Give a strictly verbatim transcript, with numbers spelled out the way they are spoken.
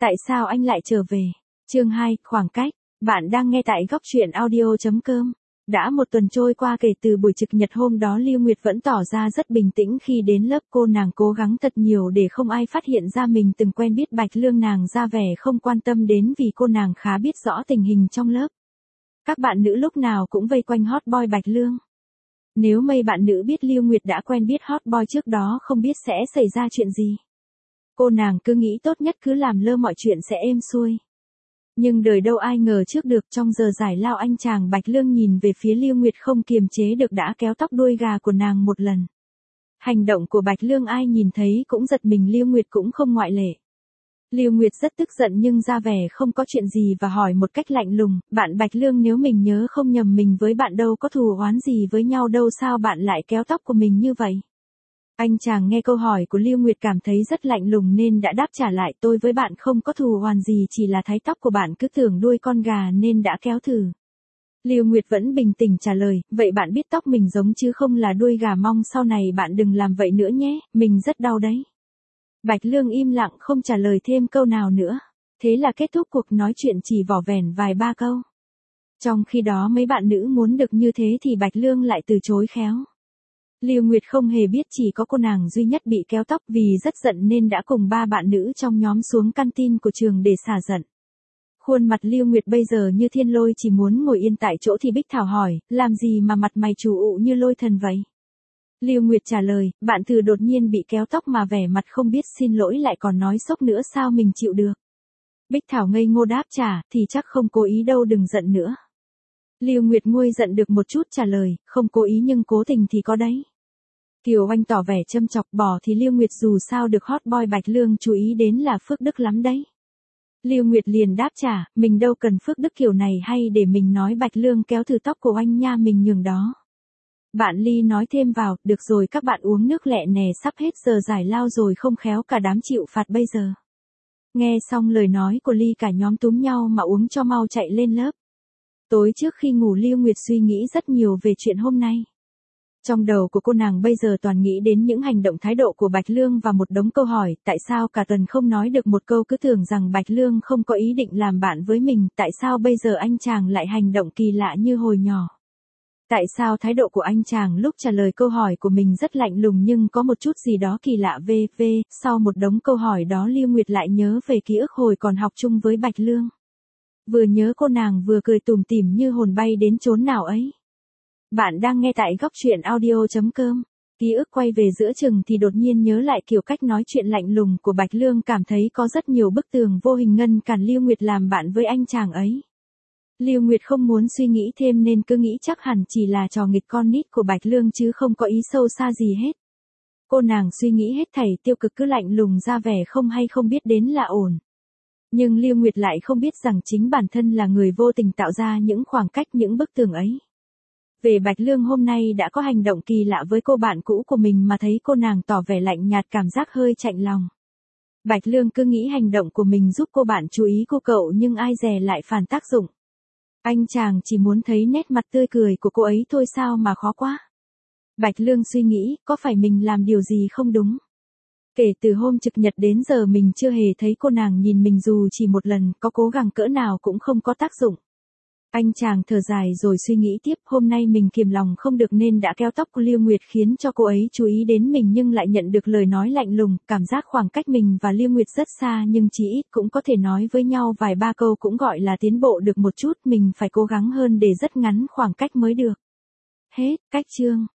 Tại sao anh lại trở về? Chương hai, khoảng cách. Bạn đang nghe tại góc truyện audio chấm com. Đã một tuần trôi qua kể từ buổi trực nhật hôm đó, Lưu Nguyệt vẫn tỏ ra rất bình tĩnh khi đến lớp. Cô nàng cố gắng thật nhiều để không ai phát hiện ra mình từng quen biết Bạch Lương. Nàng ra vẻ không quan tâm đến vì cô nàng khá biết rõ tình hình trong lớp. Các bạn nữ lúc nào cũng vây quanh hot boy Bạch Lương. Nếu mấy bạn nữ biết Lưu Nguyệt đã quen biết hot boy trước đó không biết sẽ xảy ra chuyện gì. Cô nàng cứ nghĩ tốt nhất cứ làm lơ mọi chuyện sẽ êm xuôi. Nhưng đời đâu ai ngờ trước được, trong giờ giải lao anh chàng Bạch Lương nhìn về phía Lưu Nguyệt không kiềm chế được đã kéo tóc đuôi gà của nàng một lần. Hành động của Bạch Lương ai nhìn thấy cũng giật mình, Lưu Nguyệt cũng không ngoại lệ. Lưu Nguyệt rất tức giận nhưng ra vẻ không có chuyện gì và hỏi một cách lạnh lùng, bạn Bạch Lương, nếu mình nhớ không nhầm mình với bạn đâu có thù oán gì với nhau đâu, sao bạn lại kéo tóc của mình như vậy? Anh chàng nghe câu hỏi của Lưu Nguyệt cảm thấy rất lạnh lùng nên đã đáp trả lại, tôi với bạn không có thù oán gì, chỉ là thấy tóc của bạn cứ tưởng đuôi con gà nên đã kéo thử. Lưu Nguyệt vẫn bình tĩnh trả lời, vậy bạn biết tóc mình giống chứ không là đuôi gà, mong sau này bạn đừng làm vậy nữa nhé, mình rất đau đấy. Bạch Lương im lặng không trả lời thêm câu nào nữa. Thế là kết thúc cuộc nói chuyện chỉ vỏn vẹn vài ba câu. Trong khi đó mấy bạn nữ muốn được như thế thì Bạch Lương lại từ chối khéo. Lưu Nguyệt không hề biết chỉ có cô nàng duy nhất bị kéo tóc, vì rất giận nên đã cùng ba bạn nữ trong nhóm xuống canteen của trường để xả giận. Khuôn mặt Lưu Nguyệt bây giờ như thiên lôi, chỉ muốn ngồi yên tại chỗ thì Bích Thảo hỏi, làm gì mà mặt mày trù ụ như lôi thần vậy? Lưu Nguyệt trả lời, bạn Từ đột nhiên bị kéo tóc mà vẻ mặt không biết xin lỗi lại còn nói sốc nữa, sao mình chịu được? Bích Thảo ngây ngô đáp trả, thì chắc không cố ý đâu, đừng giận nữa. Lưu Nguyệt nguôi giận được một chút trả lời, không cố ý nhưng cố tình thì có đấy. Kiều Anh tỏ vẻ châm chọc, bỏ thì Lưu Nguyệt dù sao được hot boy Bạch Lương chú ý đến là phước đức lắm đấy. Lưu Nguyệt liền đáp trả, mình đâu cần phước đức kiểu này, hay để mình nói Bạch Lương kéo thử tóc của anh nha, mình nhường đó. Bạn Ly nói thêm vào, được rồi các bạn uống nước lẹ nè, sắp hết giờ giải lao rồi, không khéo cả đám chịu phạt bây giờ. Nghe xong lời nói của Ly cả nhóm túm nhau mà uống cho mau chạy lên lớp. Tối trước khi ngủ Lưu Nguyệt suy nghĩ rất nhiều về chuyện hôm nay. Trong đầu của cô nàng bây giờ toàn nghĩ đến những hành động thái độ của Bạch Lương và một đống câu hỏi, tại sao cả tuần không nói được một câu, cứ tưởng rằng Bạch Lương không có ý định làm bạn với mình, tại sao bây giờ anh chàng lại hành động kỳ lạ như hồi nhỏ. Tại sao thái độ của anh chàng lúc trả lời câu hỏi của mình rất lạnh lùng nhưng có một chút gì đó kỳ lạ vê vê, sau một đống câu hỏi đó Lưu Nguyệt lại nhớ về ký ức hồi còn học chung với Bạch Lương. Vừa nhớ cô nàng vừa cười tủm tỉm như hồn bay đến chốn nào ấy. Bạn đang nghe tại góc truyện audio chấm com. Ký ức quay về giữa chừng thì đột nhiên nhớ lại kiểu cách nói chuyện lạnh lùng của Bạch Lương, cảm thấy có rất nhiều bức tường vô hình ngăn cản Lưu Nguyệt làm bạn với anh chàng ấy. Lưu Nguyệt không muốn suy nghĩ thêm nên cứ nghĩ chắc hẳn chỉ là trò nghịch con nít của Bạch Lương chứ không có ý sâu xa gì hết. Cô nàng suy nghĩ hết thảy tiêu cực cứ lạnh lùng ra vẻ không hay không biết đến là ổn. Nhưng Lưu Nguyệt lại không biết rằng chính bản thân là người vô tình tạo ra những khoảng cách, những bức tường ấy. Về Bạch Lương hôm nay đã có hành động kỳ lạ với cô bạn cũ của mình mà thấy cô nàng tỏ vẻ lạnh nhạt, cảm giác hơi chạnh lòng. Bạch Lương cứ nghĩ hành động của mình giúp cô bạn chú ý cô cậu nhưng ai dè lại phản tác dụng. Anh chàng chỉ muốn thấy nét mặt tươi cười của cô ấy thôi, sao mà khó quá. Bạch Lương suy nghĩ, có phải mình làm điều gì không đúng? Kể từ hôm trực nhật đến giờ mình chưa hề thấy cô nàng nhìn mình dù chỉ một lần, có cố gắng cỡ nào cũng không có tác dụng. Anh chàng thở dài rồi suy nghĩ tiếp, hôm nay mình kiềm lòng không được nên đã kéo tóc của Lưu Nguyệt khiến cho cô ấy chú ý đến mình nhưng lại nhận được lời nói lạnh lùng, cảm giác khoảng cách mình và Lưu Nguyệt rất xa nhưng chỉ ít cũng có thể nói với nhau vài ba câu cũng gọi là tiến bộ được một chút, mình phải cố gắng hơn để rất ngắn khoảng cách mới được. Hết, cách chương.